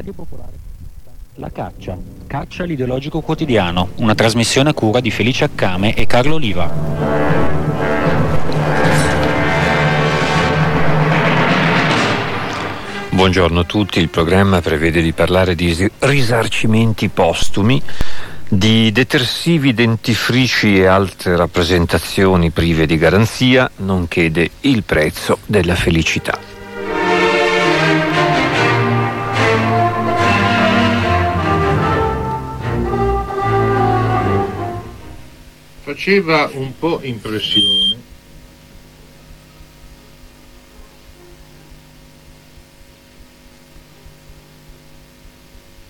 La caccia. Caccia l'ideologico quotidiano, una trasmissione a cura di Felice Accame e Carlo Oliva. Buongiorno a tutti, il programma prevede di parlare di risarcimenti postumi, di detersivi, dentifrici e altre rappresentazioni prive di garanzia, nonché il prezzo della felicità. Faceva un po' impressione